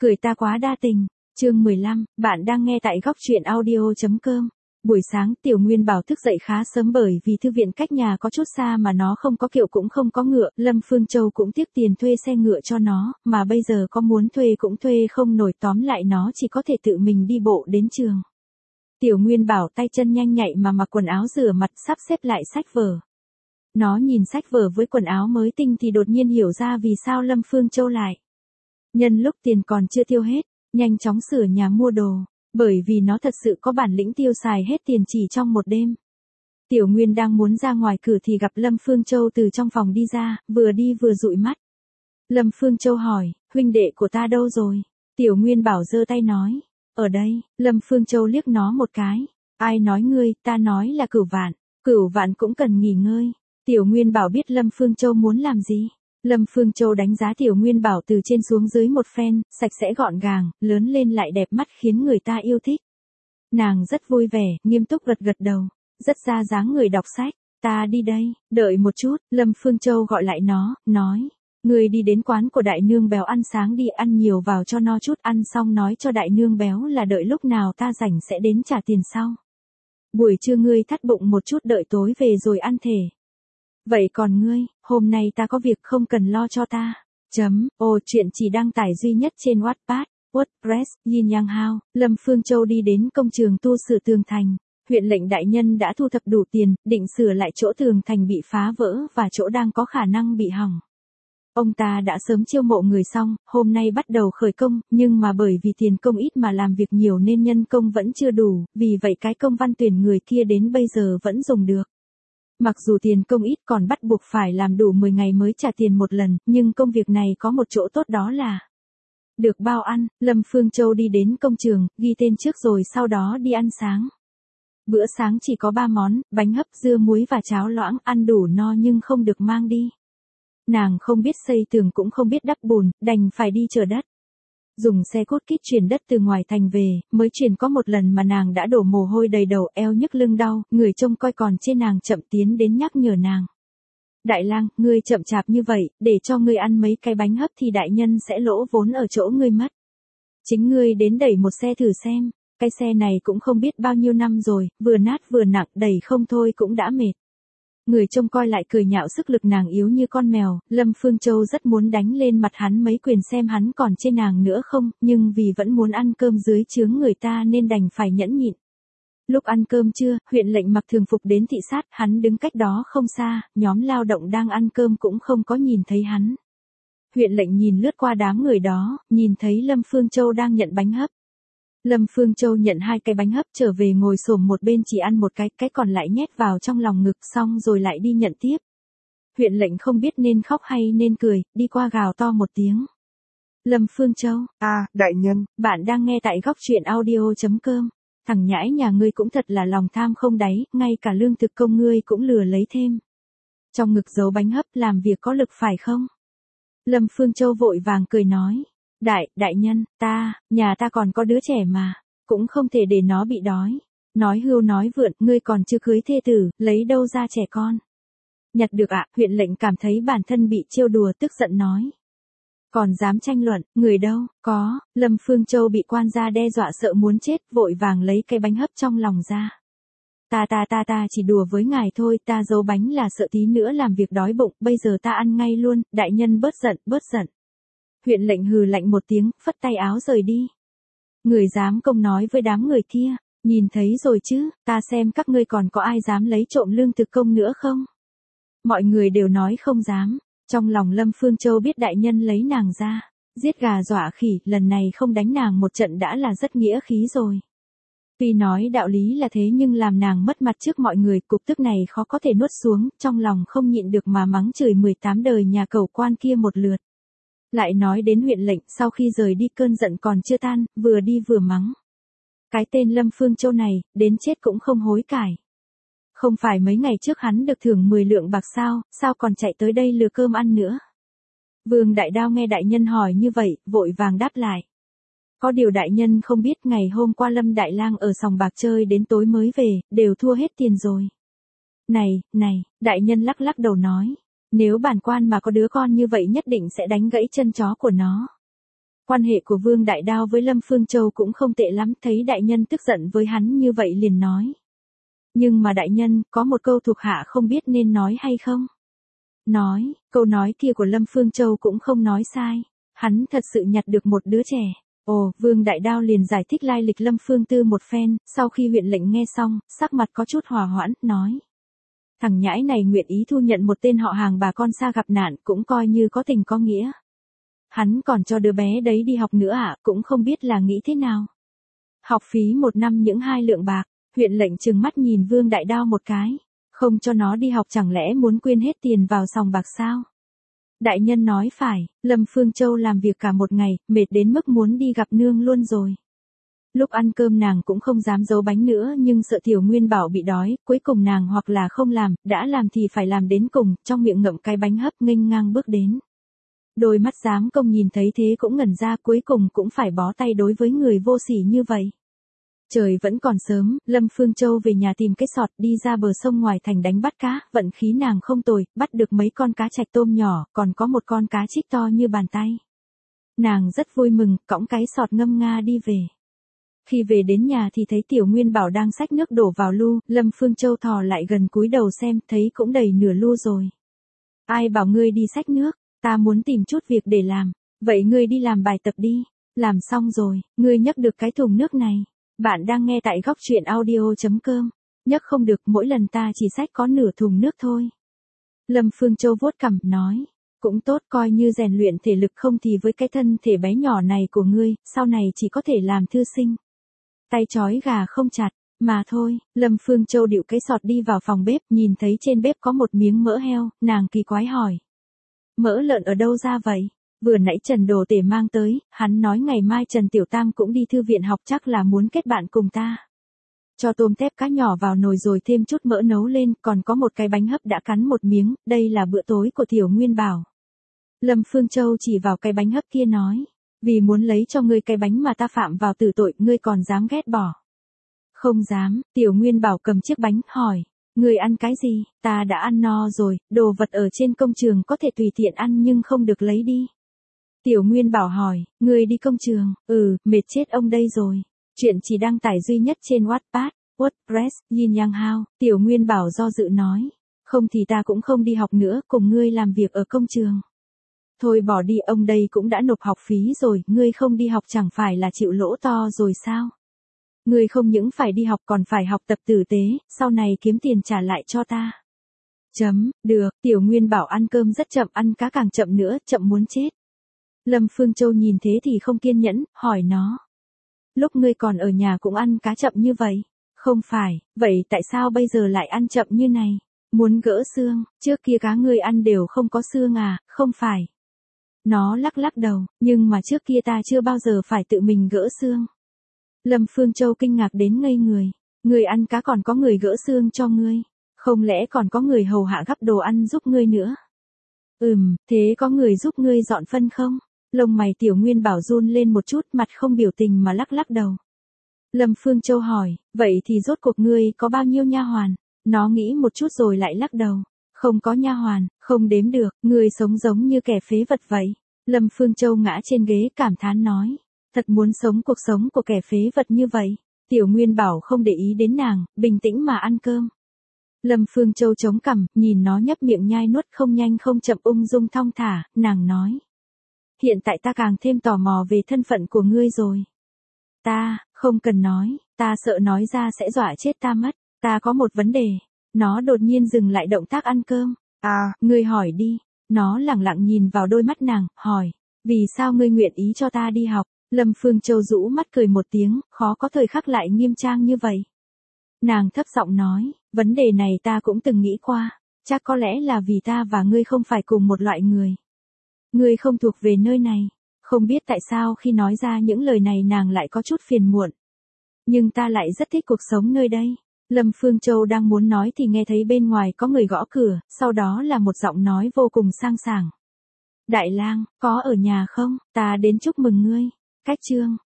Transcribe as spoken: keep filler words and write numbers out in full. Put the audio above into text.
Cười ta quá đa tình. Chương mười lăm, bạn đang nghe tại góc truyện audio chấm com. Buổi sáng Tiểu Nguyên Bảo thức dậy khá sớm bởi vì thư viện cách nhà có chút xa mà nó không có kiệu cũng không có ngựa, Lâm Phương Châu cũng tiếc tiền thuê xe ngựa cho nó, mà bây giờ có muốn thuê cũng thuê không nổi, tóm lại nó chỉ có thể tự mình đi bộ đến trường. Tiểu Nguyên Bảo tay chân nhanh nhạy mà mặc quần áo rửa mặt, sắp xếp lại sách vở. Nó nhìn sách vở với quần áo mới tinh thì đột nhiên hiểu ra vì sao Lâm Phương Châu lại nhân lúc tiền còn chưa tiêu hết, nhanh chóng sửa nhà mua đồ, bởi vì nó thật sự có bản lĩnh tiêu xài hết tiền chỉ trong một đêm. Tiểu Nguyên đang muốn ra ngoài cửa thì gặp Lâm Phương Châu từ trong phòng đi ra, vừa đi vừa dụi mắt. Lâm Phương Châu hỏi, huynh đệ của ta đâu rồi? Tiểu Nguyên Bảo giơ tay nói, ở đây. Lâm Phương Châu liếc nó một cái, ai nói ngươi? Ta nói là Cửu Vạn, Cửu Vạn cũng cần nghỉ ngơi. Tiểu Nguyên Bảo biết Lâm Phương Châu muốn làm gì. Lâm Phương Châu đánh giá Tiểu Nguyên Bảo từ trên xuống dưới một phen, sạch sẽ gọn gàng, lớn lên lại đẹp mắt khiến người ta yêu thích. Nàng rất vui vẻ, nghiêm túc gật gật đầu, rất ra dáng người đọc sách. Ta đi đây, đợi một chút. Lâm Phương Châu gọi lại nó, nói, ngươi đi đến quán của đại nương béo ăn sáng đi, ăn nhiều vào cho no chút, ăn xong nói cho đại nương béo là đợi lúc nào ta rảnh sẽ đến trả tiền sau. Buổi trưa ngươi thắt bụng một chút, đợi tối về rồi ăn thể. Vậy còn ngươi, hôm nay ta có việc không cần lo cho ta. Chấm, ô chuyện chỉ đăng tải duy nhất trên Wattpad, WordPress, Yin Yang Hao. Lâm Phương Châu đi đến công trường tu sửa tường thành. Huyện lệnh đại nhân đã thu thập đủ tiền, định sửa lại chỗ tường thành bị phá vỡ và chỗ đang có khả năng bị hỏng. Ông ta đã sớm chiêu mộ người xong, hôm nay bắt đầu khởi công, nhưng mà bởi vì tiền công ít mà làm việc nhiều nên nhân công vẫn chưa đủ, vì vậy cái công văn tuyển người kia đến bây giờ vẫn dùng được. Mặc dù tiền công ít còn bắt buộc phải làm đủ mười ngày mới trả tiền một lần, nhưng công việc này có một chỗ tốt đó là được bao ăn. Lâm Phương Châu đi đến công trường, ghi tên trước rồi sau đó đi ăn sáng. Bữa sáng chỉ có ba món, bánh hấp, dưa muối và cháo loãng, ăn đủ no nhưng không được mang đi. Nàng không biết xây tường cũng không biết đắp bùn, đành phải đi chở đất. Dùng xe cốt kít chuyển đất từ ngoài thành về, mới chuyển có một lần mà nàng đã đổ mồ hôi đầy đầu, eo nhức lưng đau, người trông coi còn chê nàng chậm tiến đến nhắc nhở nàng. Đại lang, ngươi chậm chạp như vậy, để cho ngươi ăn mấy cái bánh hấp thì đại nhân sẽ lỗ vốn ở chỗ ngươi mất. Chính ngươi đến đẩy một xe thử xem, cái xe này cũng không biết bao nhiêu năm rồi, vừa nát vừa nặng, đẩy không thôi cũng đã mệt. Người trông coi lại cười nhạo sức lực nàng yếu như con mèo, Lâm Phương Châu rất muốn đánh lên mặt hắn mấy quyền xem hắn còn chê nàng nữa không, nhưng vì vẫn muốn ăn cơm dưới chướng người ta nên đành phải nhẫn nhịn. Lúc ăn cơm trưa, huyện lệnh mặc thường phục đến thị sát, hắn đứng cách đó không xa, nhóm lao động đang ăn cơm cũng không có nhìn thấy hắn. Huyện lệnh nhìn lướt qua đám người đó, nhìn thấy Lâm Phương Châu đang nhận bánh hấp. Lâm Phương Châu nhận hai cái bánh hấp trở về ngồi xổm một bên chỉ ăn một cái, cái còn lại nhét vào trong lòng ngực xong rồi lại đi nhận tiếp. Huyện lệnh không biết nên khóc hay nên cười, đi qua gào to một tiếng. Lâm Phương Châu, à, đại nhân, bạn đang nghe tại góc truyện audio chấm com. Thằng nhãi nhà ngươi cũng thật là lòng tham không đáy, ngay cả lương thực công ngươi cũng lừa lấy thêm. Trong ngực giấu bánh hấp, làm việc có lực phải không? Lâm Phương Châu vội vàng cười nói. Đại, đại nhân, ta, nhà ta còn có đứa trẻ mà, cũng không thể để nó bị đói. Nói hưu nói vượn, ngươi còn chưa cưới thê tử, lấy đâu ra trẻ con? Nhặt được ạ, huyện lệnh cảm thấy bản thân bị trêu đùa tức giận nói. Còn dám tranh luận, người đâu, có, Lâm Phương Châu bị quan gia đe dọa sợ muốn chết, vội vàng lấy cái bánh hấp trong lòng ra. Ta ta ta ta chỉ đùa với ngài thôi, ta giấu bánh là sợ tí nữa làm việc đói bụng, bây giờ ta ăn ngay luôn, đại nhân bớt giận, bớt giận. Huyện lệnh hừ lạnh một tiếng, phất tay áo rời đi. Người dám công nói với đám người kia, nhìn thấy rồi chứ, ta xem các ngươi còn có ai dám lấy trộm lương thực công nữa không? Mọi người đều nói không dám, trong lòng Lâm Phương Châu biết đại nhân lấy nàng ra, giết gà dọa khỉ, lần này không đánh nàng một trận đã là rất nghĩa khí rồi. Tuy nói đạo lý là thế nhưng làm nàng mất mặt trước mọi người, cục tức này khó có thể nuốt xuống, trong lòng không nhịn được mà mắng chửi mười tám đời nhà cẩu quan kia một lượt. Lại nói đến huyện lệnh, sau khi rời đi cơn giận còn chưa tan, vừa đi vừa mắng. Cái tên Lâm Phương Châu này, đến chết cũng không hối cải. Không phải mấy ngày trước hắn được thưởng mười lượng bạc sao, sao còn chạy tới đây lừa cơm ăn nữa. Vương Đại Đao nghe đại nhân hỏi như vậy, vội vàng đáp lại. Có điều đại nhân không biết ngày hôm qua Lâm Đại Lang ở sòng bạc chơi đến tối mới về, đều thua hết tiền rồi. Này, này, đại nhân lắc lắc đầu nói. Nếu bản quan mà có đứa con như vậy nhất định sẽ đánh gãy chân chó của nó. Quan hệ của Vương Đại Đao với Lâm Phương Châu cũng không tệ lắm, thấy đại nhân tức giận với hắn như vậy liền nói. Nhưng mà đại nhân, có một câu thuộc hạ không biết nên nói hay không? Nói, câu nói kia của Lâm Phương Châu cũng không nói sai. Hắn thật sự nhặt được một đứa trẻ. Ồ, Vương Đại Đao liền giải thích lai lịch Lâm Phương Tư một phen, sau khi huyện lệnh nghe xong, sắc mặt có chút hòa hoãn, nói. Thằng nhãi này nguyện ý thu nhận một tên họ hàng bà con xa gặp nạn, cũng coi như có tình có nghĩa. Hắn còn cho đứa bé đấy đi học nữa à, cũng không biết là nghĩ thế nào. Học phí một năm những hai lượng bạc, huyện lệnh trừng mắt nhìn Vương Đại Đao một cái. Không cho nó đi học chẳng lẽ muốn quyên hết tiền vào sòng bạc sao? Đại nhân nói phải, Lâm Phương Châu làm việc cả một ngày, mệt đến mức muốn đi gặp nương luôn rồi. Lúc ăn cơm nàng cũng không dám giấu bánh nữa nhưng sợ Tiểu Nguyên Bảo bị đói, cuối cùng nàng hoặc là không làm, đã làm thì phải làm đến cùng, trong miệng ngậm cái bánh hấp nghênh ngang bước đến. Đôi mắt giám công nhìn thấy thế cũng ngẩn ra, cuối cùng cũng phải bó tay đối với người vô sỉ như vậy. Trời vẫn còn sớm, Lâm Phương Châu về nhà tìm cái sọt đi ra bờ sông ngoài thành đánh bắt cá, vận khí nàng không tồi, bắt được mấy con cá trạch tôm nhỏ, còn có một con cá trích to như bàn tay. Nàng rất vui mừng, cõng cái sọt ngâm nga đi về. Khi về đến nhà thì thấy Tiểu Nguyên Bảo đang xách nước đổ vào lu, Lâm Phương Châu thò lại gần cúi đầu xem, thấy cũng đầy nửa lu rồi. Ai bảo ngươi đi xách nước, ta muốn tìm chút việc để làm, vậy ngươi đi làm bài tập đi, làm xong rồi, ngươi nhấc được cái thùng nước này. Bạn đang nghe tại góc truyện audio chấm com, nhấc không được, mỗi lần ta chỉ xách có nửa thùng nước thôi. Lâm Phương Châu vuốt cằm, nói, cũng tốt, coi như rèn luyện thể lực, không thì với cái thân thể bé nhỏ này của ngươi, sau này chỉ có thể làm thư sinh. Tay trói gà không chặt, mà thôi. Lâm Phương Châu điệu cái sọt đi vào phòng bếp, nhìn thấy trên bếp có một miếng mỡ heo, nàng kỳ quái hỏi. Mỡ lợn ở đâu ra vậy? Vừa nãy Trần Đồ Tể mang tới, hắn nói ngày mai Trần Tiểu Tam cũng đi thư viện học, chắc là muốn kết bạn cùng ta. Cho tôm tép cá nhỏ vào nồi rồi thêm chút mỡ nấu lên, còn có một cái bánh hấp đã cắn một miếng, đây là bữa tối của Tiểu Nguyên Bảo. Lâm Phương Châu chỉ vào cái bánh hấp kia nói, vì muốn lấy cho ngươi cái bánh mà ta phạm vào tử tội, ngươi còn dám ghét bỏ. Không dám. Tiểu Nguyên Bảo cầm chiếc bánh, hỏi, ngươi ăn cái gì? Ta đã ăn no rồi, đồ vật ở trên công trường có thể tùy tiện ăn nhưng không được lấy đi. Tiểu Nguyên Bảo hỏi, ngươi đi công trường? Ừ, mệt chết ông đây rồi. Chuyện chỉ đăng tải duy nhất trên Wattpad, WordPress, Yin Yang Hao. Tiểu Nguyên Bảo do dự nói, không thì ta cũng không đi học nữa, cùng ngươi làm việc ở công trường. Thôi bỏ đi, ông đây cũng đã nộp học phí rồi, ngươi không đi học chẳng phải là chịu lỗ to rồi sao? Ngươi không những phải đi học còn phải học tập tử tế, sau này kiếm tiền trả lại cho ta. Chấm, được. Tiểu Nguyên Bảo ăn cơm rất chậm, ăn cá càng chậm nữa, chậm muốn chết. Lâm Phương Châu nhìn thế thì không kiên nhẫn, hỏi nó. Lúc ngươi còn ở nhà cũng ăn cá chậm như vậy? Không phải, vậy tại sao bây giờ lại ăn chậm như này? Muốn gỡ xương, trước kia cá ngươi ăn đều không có xương à? Không phải. Nó lắc lắc đầu, nhưng mà trước kia ta chưa bao giờ phải tự mình gỡ xương. Lâm Phương Châu kinh ngạc đến ngây người. Ngươi ăn cá còn có người gỡ xương cho ngươi? Không lẽ còn có người hầu hạ gắp đồ ăn giúp ngươi nữa? Ừm, thế có người giúp ngươi dọn phân không? Lông mày Tiểu Nguyên Bảo run lên một chút, mặt không biểu tình mà lắc lắc đầu. Lâm Phương Châu hỏi, vậy thì rốt cuộc ngươi có bao nhiêu nha hoàn? Nó nghĩ một chút rồi lại lắc đầu. Không có nha hoàn, không đếm được, ngươi sống giống như kẻ phế vật vậy. Lâm Phương Châu ngã trên ghế cảm thán nói, thật muốn sống cuộc sống của kẻ phế vật như vậy. Tiểu Nguyên Bảo không để ý đến nàng, bình tĩnh mà ăn cơm. Lâm Phương Châu chống cằm, nhìn nó nhấp miệng nhai nuốt không nhanh không chậm, ung dung thong thả, nàng nói. Hiện tại ta càng thêm tò mò về thân phận của ngươi rồi. Ta, không cần nói, ta sợ nói ra sẽ dọa chết ta mất, ta có một vấn đề. Nó đột nhiên dừng lại động tác ăn cơm. À, ngươi hỏi đi. Nó lẳng lặng nhìn vào đôi mắt nàng, hỏi. Vì sao ngươi nguyện ý cho ta đi học? Lâm Phương Châu rũ mắt cười một tiếng, khó có thời khắc lại nghiêm trang như vậy. Nàng thấp giọng nói, vấn đề này ta cũng từng nghĩ qua. Chắc có lẽ là vì ta và ngươi không phải cùng một loại người. Ngươi không thuộc về nơi này. Không biết tại sao khi nói ra những lời này nàng lại có chút phiền muộn. Nhưng ta lại rất thích cuộc sống nơi đây. Lâm Phương Châu đang muốn nói thì nghe thấy bên ngoài có người gõ cửa, sau đó là một giọng nói vô cùng sang sảng. Đại lang, có ở nhà không? Ta đến chúc mừng ngươi. Cách chương,